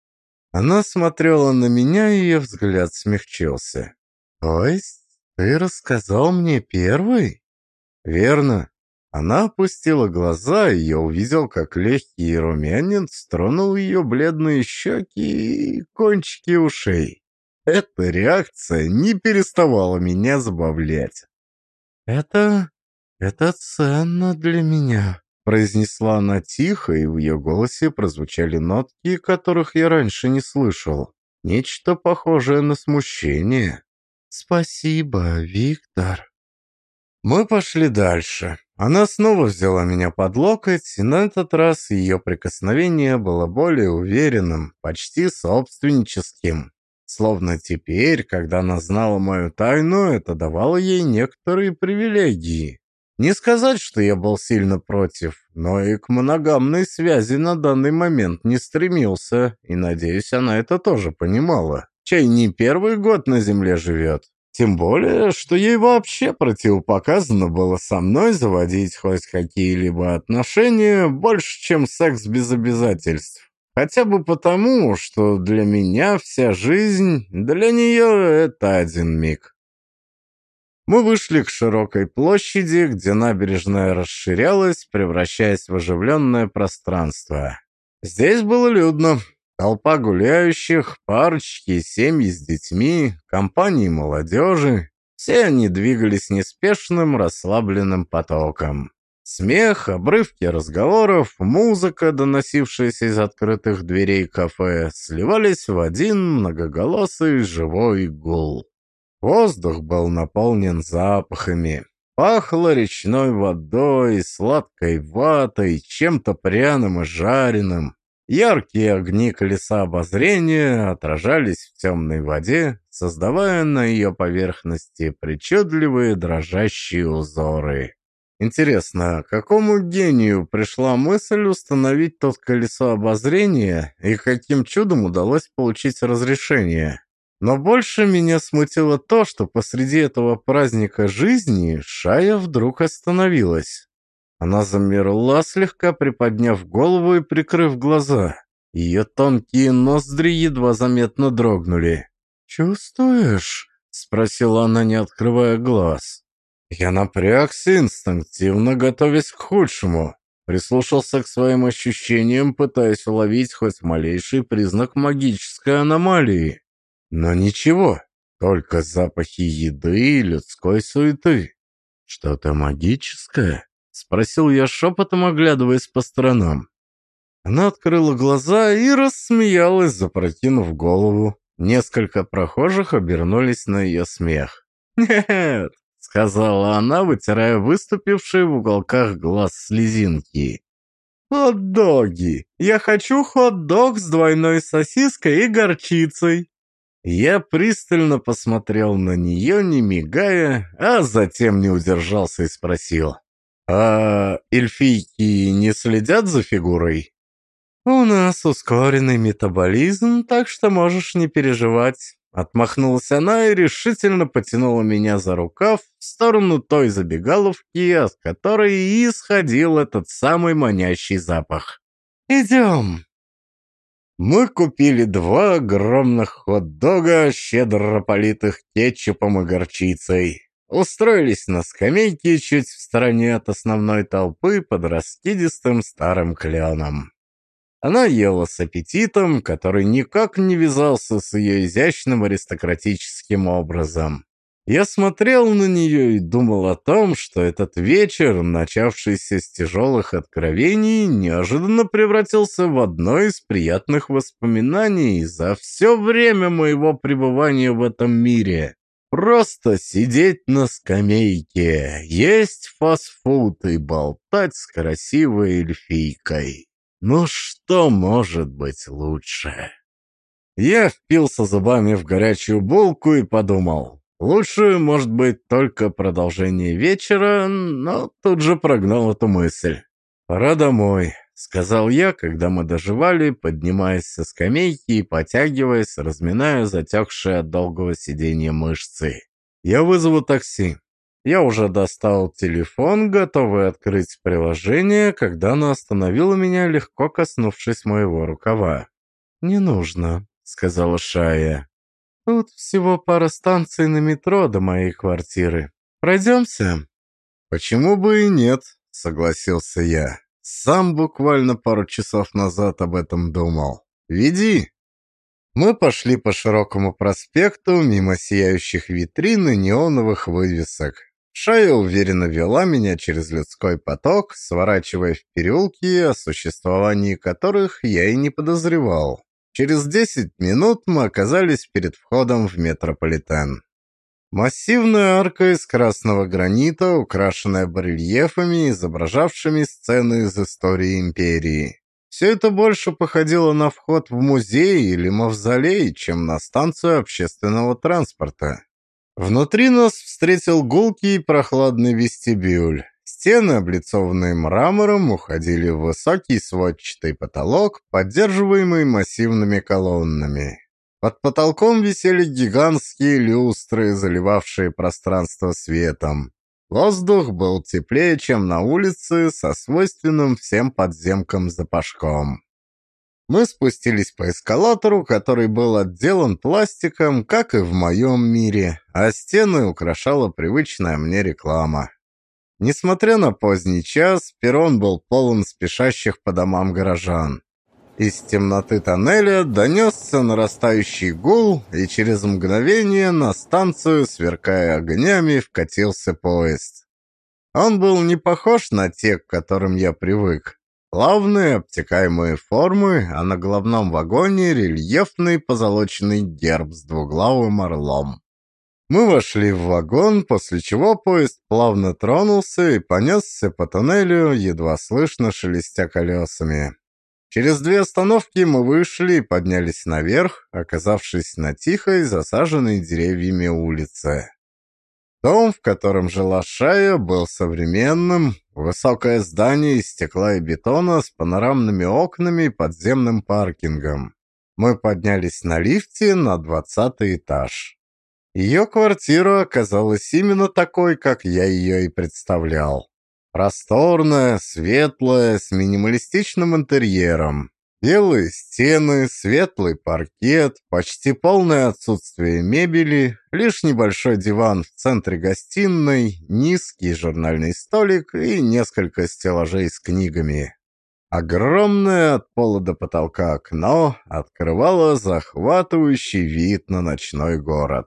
S1: Она смотрела на меня, и ее взгляд смягчился. «То есть ты рассказал мне первый?» «Верно». Она опустила глаза, и я увидел, как легкий румянец тронул ее бледные щеки и кончики ушей. Эта реакция не переставала меня забавлять. «Это... это ценно для меня», — произнесла она тихо, и в ее голосе прозвучали нотки, которых я раньше не слышал. Нечто похожее на смущение. «Спасибо, Виктор». Мы пошли дальше. Она снова взяла меня под локоть, и на этот раз ее прикосновение было более уверенным, почти собственническим. Словно теперь, когда она знала мою тайну, это давало ей некоторые привилегии. Не сказать, что я был сильно против, но и к моногамной связи на данный момент не стремился, и, надеюсь, она это тоже понимала. Чай не первый год на земле живет. Тем более, что ей вообще противопоказано было со мной заводить хоть какие-либо отношения больше, чем секс без обязательств. Хотя бы потому, что для меня вся жизнь, для нее это один миг. Мы вышли к широкой площади, где набережная расширялась, превращаясь в оживленное пространство. Здесь было людно. Толпа гуляющих, парочки, семьи с детьми, компании молодежи. Все они двигались неспешным, расслабленным потоком. Смех, обрывки разговоров, музыка, доносившаяся из открытых дверей кафе, сливались в один многоголосый живой гул. Воздух был наполнен запахами. Пахло речной водой, сладкой ватой, чем-то пряным и жареным. Яркие огни колеса обозрения отражались в темной воде, создавая на ее поверхности причудливые дрожащие узоры. Интересно, какому гению пришла мысль установить тут колесо обозрения и каким чудом удалось получить разрешение? Но больше меня смутило то, что посреди этого праздника жизни Шая вдруг остановилась. Она замерла, слегка приподняв голову и прикрыв глаза. Ее тонкие ноздри едва заметно дрогнули. «Чувствуешь?» — спросила она, не открывая глаз. Я напрягся, инстинктивно готовясь к худшему. Прислушался к своим ощущениям, пытаясь уловить хоть малейший признак магической аномалии. Но ничего, только запахи еды и людской суеты. «Что-то магическое?» — спросил я шепотом, оглядываясь по сторонам. Она открыла глаза и рассмеялась, запрокинув голову. Несколько прохожих обернулись на ее смех. «Нет», — сказала она, вытирая выступившие в уголках глаз слезинки. «Хот-доги! Я хочу хот-дог с двойной сосиской и горчицей!» Я пристально посмотрел на нее, не мигая, а затем не удержался и спросил. «А эльфийки не следят за фигурой?» «У нас ускоренный метаболизм, так что можешь не переживать». Отмахнулась она и решительно потянула меня за рукав в сторону той забегаловки, от которой и исходил этот самый манящий запах. «Идем». Мы купили два огромных хот-дога, щедро политых кетчупом и горчицей. Устроились на скамейке чуть в стороне от основной толпы под раскидистым старым кленом. Она ела с аппетитом, который никак не вязался с ее изящным аристократическим образом. Я смотрел на нее и думал о том, что этот вечер, начавшийся с тяжелых откровений, неожиданно превратился в одно из приятных воспоминаний за все время моего пребывания в этом мире. Просто сидеть на скамейке, есть фастфуд и болтать с красивой эльфийкой. Ну что может быть лучше? Я впился зубами в горячую булку и подумал, лучше, может быть, только продолжение вечера, но тут же прогнал эту мысль. «Пора домой», — сказал я, когда мы доживали, поднимаясь со скамейки и потягиваясь, разминая затекшие от долгого сидения мышцы. «Я вызову такси». Я уже достал телефон, готовый открыть приложение, когда она остановила меня, легко коснувшись моего рукава. «Не нужно», — сказала Шая. «Тут всего пара станций на метро до моей квартиры. Пройдемся?» «Почему бы и нет?» — согласился я. Сам буквально пару часов назад об этом думал. «Веди!» Мы пошли по широкому проспекту, мимо сияющих витрин и неоновых вывесок. Шая уверенно вела меня через людской поток, сворачивая в переулки, о существовании которых я и не подозревал. Через десять минут мы оказались перед входом в метрополитен. Массивная арка из красного гранита, украшенная барельефами, изображавшими сцены из истории империи. Все это больше походило на вход в музей или мавзолей, чем на станцию общественного транспорта. Внутри нас встретил гулкий и прохладный вестибюль. Стены, облицованные мрамором, уходили в высокий сводчатый потолок, поддерживаемый массивными колоннами. Под потолком висели гигантские люстры, заливавшие пространство светом. Воздух был теплее, чем на улице, со свойственным всем подземкам запашком. Мы спустились по эскалатору, который был отделан пластиком, как и в моем мире, а стены украшала привычная мне реклама. Несмотря на поздний час, перрон был полон спешащих по домам горожан. Из темноты тоннеля донесся нарастающий гул, и через мгновение на станцию, сверкая огнями, вкатился поезд. Он был не похож на те, к которым я привык. Плавные обтекаемые формы, а на головном вагоне рельефный позолоченный герб с двуглавым орлом. Мы вошли в вагон, после чего поезд плавно тронулся и понесся по тоннелю, едва слышно шелестя колесами. Через две остановки мы вышли и поднялись наверх, оказавшись на тихой, засаженной деревьями улице. Дом, в котором жила Шая, был современным. Высокое здание из стекла и бетона с панорамными окнами и подземным паркингом. Мы поднялись на лифте на двадцатый этаж. Ее квартира оказалась именно такой, как я ее и представлял. Просторная, светлая, с минималистичным интерьером. Белые стены, светлый паркет, почти полное отсутствие мебели, лишь небольшой диван в центре гостиной, низкий журнальный столик и несколько стеллажей с книгами. Огромное от пола до потолка окно открывало захватывающий вид на ночной город.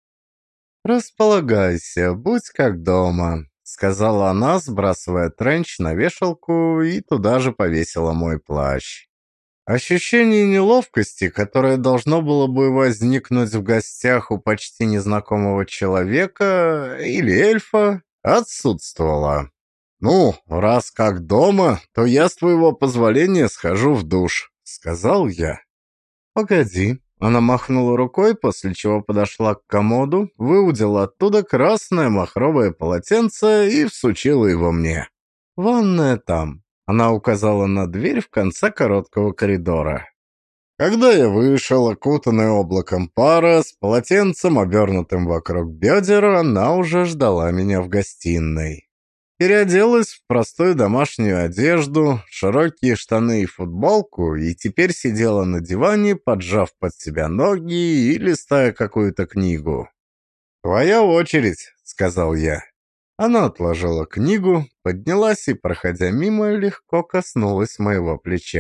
S1: «Располагайся, будь как дома», — сказала она, сбрасывая тренч на вешалку, и туда же повесила мой плащ. Ощущение неловкости, которое должно было бы возникнуть в гостях у почти незнакомого человека или эльфа, отсутствовало. «Ну, раз как дома, то я, с твоего позволения, схожу в душ», — сказал я. «Погоди». Она махнула рукой, после чего подошла к комоду, выудила оттуда красное махровое полотенце и всучила его мне. «Ванная там». Она указала на дверь в конце короткого коридора. Когда я вышел, окутанный облаком пара, с полотенцем, обернутым вокруг бедер, она уже ждала меня в гостиной. Переоделась в простую домашнюю одежду, широкие штаны и футболку, и теперь сидела на диване, поджав под себя ноги и листая какую-то книгу. «Твоя очередь», — сказал я. Она отложила книгу, поднялась и, проходя мимо, легко коснулась моего плеча.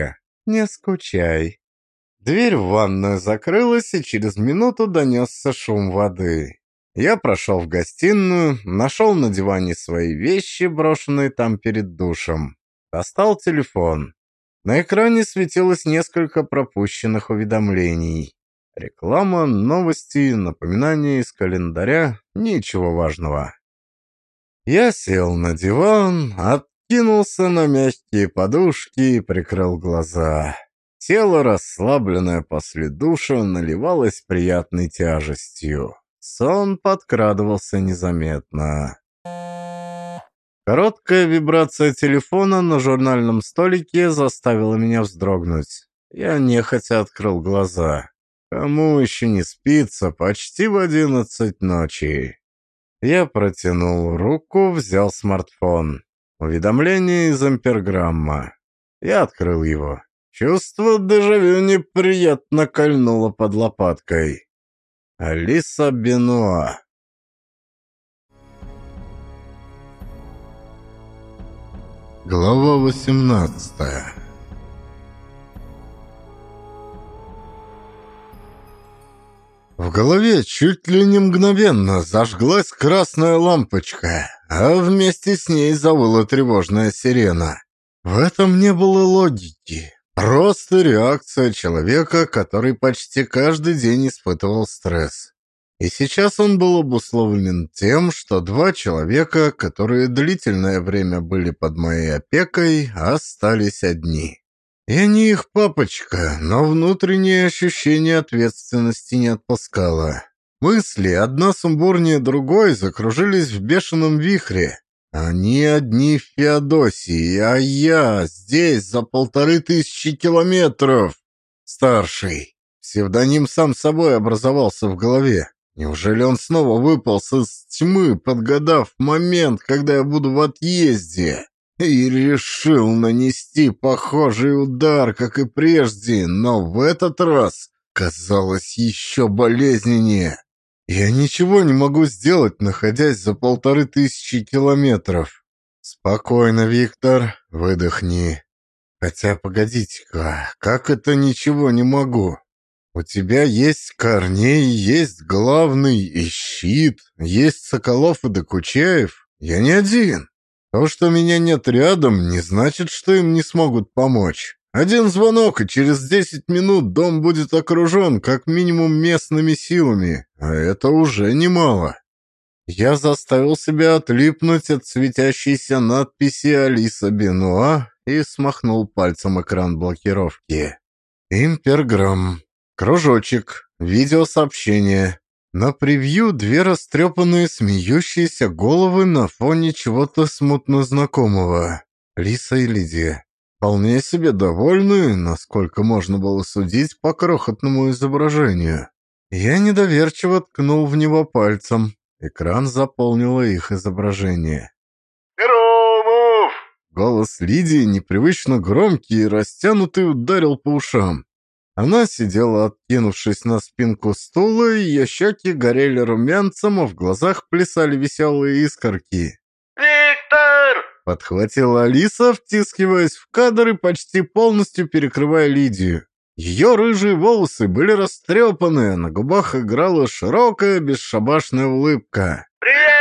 S1: Не скучай». Дверь в ванную закрылась, и через минуту донесся шум воды. Я прошел в гостиную, нашел на диване свои вещи, брошенные там перед душем. Достал телефон. На экране светилось несколько пропущенных уведомлений. Реклама, новости, напоминания из календаря, ничего важного. Я сел на диван, откинулся на мягкие подушки и прикрыл глаза. Тело, расслабленное после душа, наливалось приятной тяжестью. Сон подкрадывался незаметно. Короткая вибрация телефона на журнальном столике заставила меня вздрогнуть. Я нехотя открыл глаза. Кому еще не спится почти в одиннадцать ночи? Я протянул руку, взял смартфон. Уведомление из амперграмма. Я открыл его. Чувство дежавю неприятно кольнуло под лопаткой. Алиса Бенуа.
S2: Глава восемнадцатая.
S1: В голове чуть ли не мгновенно зажглась красная лампочка, а вместе с ней завыла тревожная сирена. В этом не было логики. Просто реакция человека, который почти каждый день испытывал стресс. И сейчас он был обусловлен тем, что два человека, которые длительное время были под моей опекой, остались одни. Я не их папочка, но внутреннее ощущение ответственности не отпускало. Мысли, одна сумбурнее другой, закружились в бешеном вихре. Они одни в Феодосии, а я здесь за полторы тысячи километров. Старший. Псевдоним сам собой образовался в голове. Неужели он снова выполз из тьмы, подгадав момент, когда я буду в отъезде? И решил нанести похожий удар, как и прежде, но в этот раз казалось еще болезненнее. Я ничего не могу сделать, находясь за полторы тысячи километров. Спокойно, Виктор, выдохни. Хотя, погодите-ка, как это ничего не могу? У тебя есть Корней, есть Главный и Щит, есть Соколов и Докучаев. Я не один. То, что меня нет рядом, не значит, что им не смогут помочь. Один звонок, и через десять минут дом будет окружен как минимум местными силами, а это уже немало. Я заставил себя отлипнуть от светящейся надписи «Алиса Бенуа» и смахнул пальцем экран блокировки. Имперграмм. Кружочек. Видеосообщение. На превью две растрепанные смеющиеся головы на фоне чего-то смутно знакомого. Лиса и Лидия. Вполне себе довольны, насколько можно было судить по крохотному изображению. Я недоверчиво ткнул в него пальцем. Экран заполнило их изображение.
S3: «Громов!»
S1: Голос Лидии, непривычно громкий и растянутый, ударил по ушам. Она сидела, откинувшись на спинку стула, и ее щеки горели румянцем, а в глазах плясали веселые искорки.
S3: «Виктор!»
S1: — подхватила Алиса, втискиваясь в кадр и почти полностью перекрывая Лидию. Ее рыжие волосы были растрепаны, а на губах играла широкая бесшабашная улыбка.
S3: «Привет!»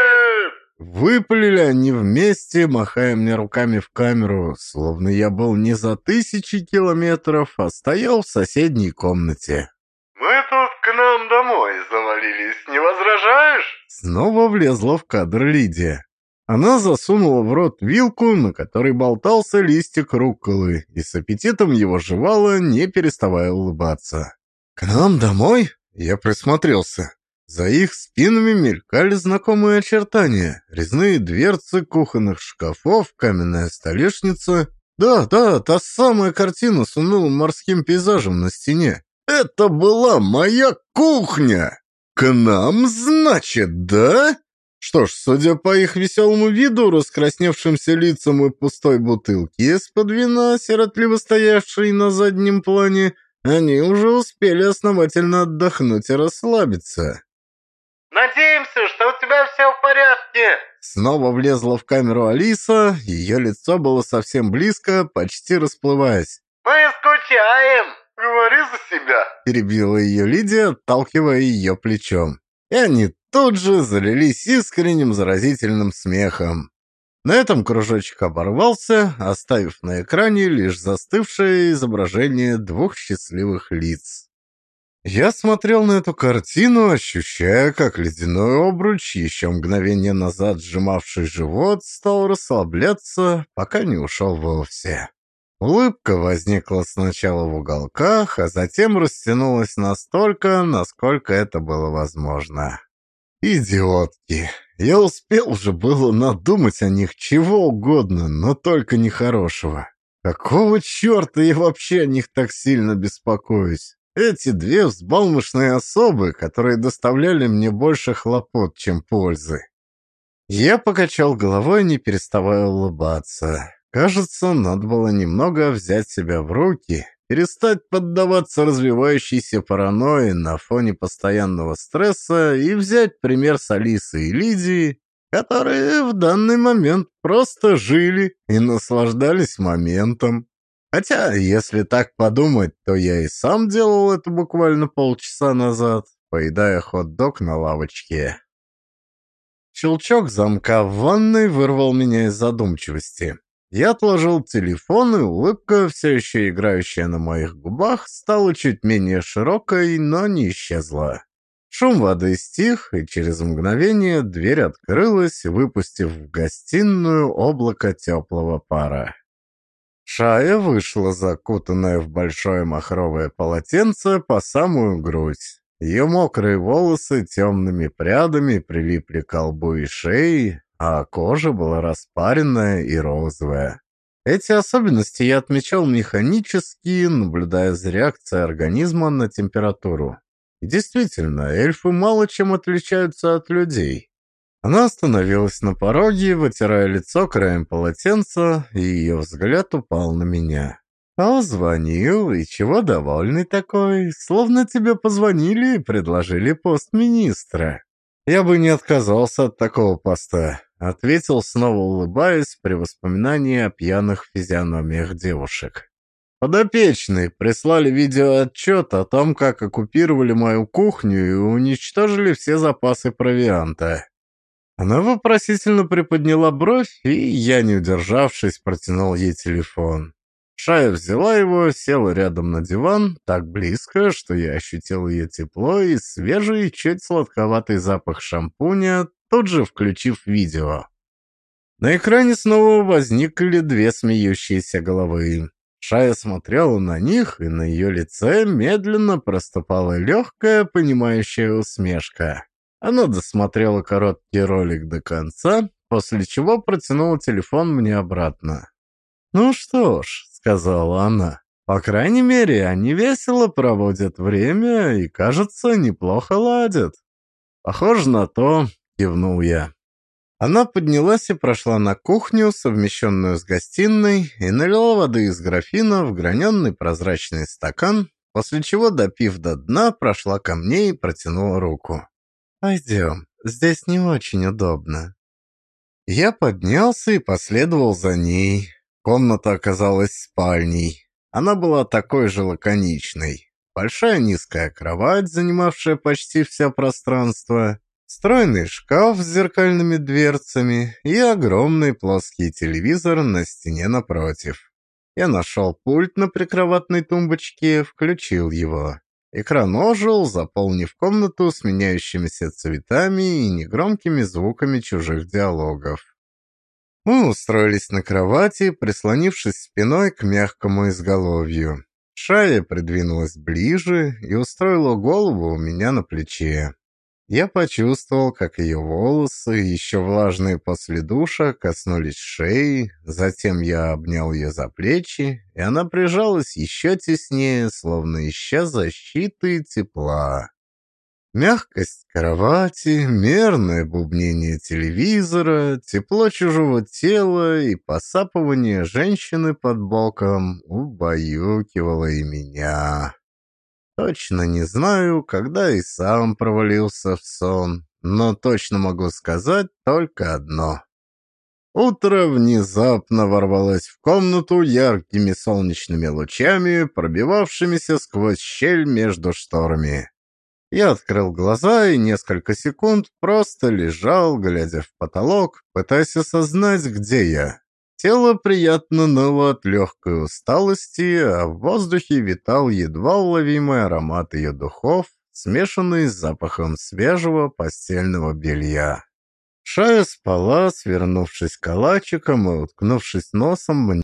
S1: Выпалили они вместе, махая мне руками в камеру, словно я был не за тысячи километров, а стоял в соседней комнате.
S3: «Мы тут к нам домой завалились, не возражаешь?»
S1: Снова влезла в кадр Лидия. Она засунула в рот вилку, на которой болтался листик рукколы, и с аппетитом его жевала, не переставая улыбаться. «К нам домой?» Я присмотрелся. За их спинами мелькали знакомые очертания. Резные дверцы кухонных шкафов, каменная столешница. Да, да, та самая картина с унылым морским пейзажем на стене. Это была моя кухня! К нам, значит, да? Что ж, судя по их веселому виду, раскрасневшимся лицам и пустой бутылке из-под вина, сиротливо стоявшей на заднем плане, они уже успели основательно отдохнуть и расслабиться.
S3: «Надеемся, что у тебя все в порядке!»
S1: Снова влезла в камеру Алиса, ее лицо было совсем близко, почти расплываясь.
S3: Мы скучаем. Говори за себя.
S1: Перебила ее Лидия, отталкивая ее плечом. И они тут же залились искренним заразительным смехом. На этом кружочек оборвался, оставив на экране лишь застывшее изображение двух счастливых лиц. Я смотрел на эту картину, ощущая, как ледяной обруч, еще мгновение назад сжимавший живот, стал расслабляться, пока не ушел вовсе. Улыбка возникла сначала в уголках, а затем растянулась настолько, насколько это было возможно. Идиотки! Я успел уже было надумать о них чего угодно, но только нехорошего. Какого черта я вообще о них так сильно беспокоюсь? Эти две взбалмошные особы, которые доставляли мне больше хлопот, чем пользы. Я покачал головой, не переставая улыбаться. Кажется, надо было немного взять себя в руки, перестать поддаваться развивающейся паранойи на фоне постоянного стресса и взять пример с Алисы и Лидии, которые в данный момент просто жили и наслаждались моментом. Хотя, если так подумать, то я и сам делал это буквально полчаса назад, поедая хот-дог на лавочке. Щелчок замка в ванной вырвал меня из задумчивости. Я отложил телефон, и улыбка, все еще играющая на моих губах, стала чуть менее широкой, но не исчезла. Шум воды стих, и через мгновение дверь открылась, выпустив в гостиную облако теплого пара. Шая вышла, закутанная в большое махровое полотенце по самую грудь. Ее мокрые волосы темными прядами прилипли к колбу и шее, а кожа была распаренная и розовая. Эти особенности я отмечал механически, наблюдая за реакцией организма на температуру. И действительно, эльфы мало чем отличаются от людей. Она остановилась на пороге, вытирая лицо краем полотенца, и ее взгляд упал на меня. «Кто звонил и чего довольный такой? Словно тебе позвонили и предложили пост министра». «Я бы не отказался от такого поста», — ответил, снова улыбаясь при воспоминании о пьяных физиономиях девушек. «Подопечные прислали видеоотчет о том, как оккупировали мою кухню и уничтожили все запасы провианта». Она вопросительно приподняла бровь, и я, не удержавшись, протянул ей телефон. Шая взяла его, села рядом на диван, так близко, что я ощутил ее тепло и свежий, чуть сладковатый запах шампуня, тут же включив видео. На экране снова возникли две смеющиеся головы. Шая смотрела на них, и на ее лице медленно проступала легкая, понимающая усмешка. Она досмотрела короткий ролик до конца, после чего протянула телефон мне обратно. «Ну что ж», — сказала она, — «по крайней мере, они весело проводят время и, кажется, неплохо ладят». «Похоже на то», — кивнул я. Она поднялась и прошла на кухню, совмещенную с гостиной, и налила воды из графина в граненый прозрачный стакан, после чего, допив до дна, прошла ко мне и протянула руку. «Пойдем, здесь не очень удобно». Я поднялся и последовал за ней. Комната оказалась спальней. Она была такой же лаконичной. Большая низкая кровать, занимавшая почти все пространство, встроенный шкаф с зеркальными дверцами и огромный плоский телевизор на стене напротив. Я нашел пульт на прикроватной тумбочке, включил его. Экран ожил, заполнив комнату сменяющимися цветами и негромкими звуками чужих диалогов. Мы устроились на кровати, прислонившись спиной к мягкому изголовью. Шая придвинулась ближе и устроила голову у меня на плече. Я почувствовал, как ее волосы, еще влажные после душа, коснулись шеи, затем я обнял ее за плечи, и она прижалась еще теснее, словно ища защиты и тепла. Мягкость кровати, мерное бубнение телевизора, тепло чужого тела и посапывание женщины под боком убаюкивало и меня. Точно не знаю, когда и сам провалился в сон, но точно могу сказать только одно. Утро внезапно ворвалось в комнату яркими солнечными лучами, пробивавшимися сквозь щель между шторами. Я открыл глаза и несколько секунд просто лежал, глядя в потолок, пытаясь осознать, где я. Тело приятно ныло от легкой усталости, а в воздухе витал едва уловимый аромат ее духов, смешанный с запахом свежего постельного белья. Шая спала, свернувшись калачиком и уткнувшись носом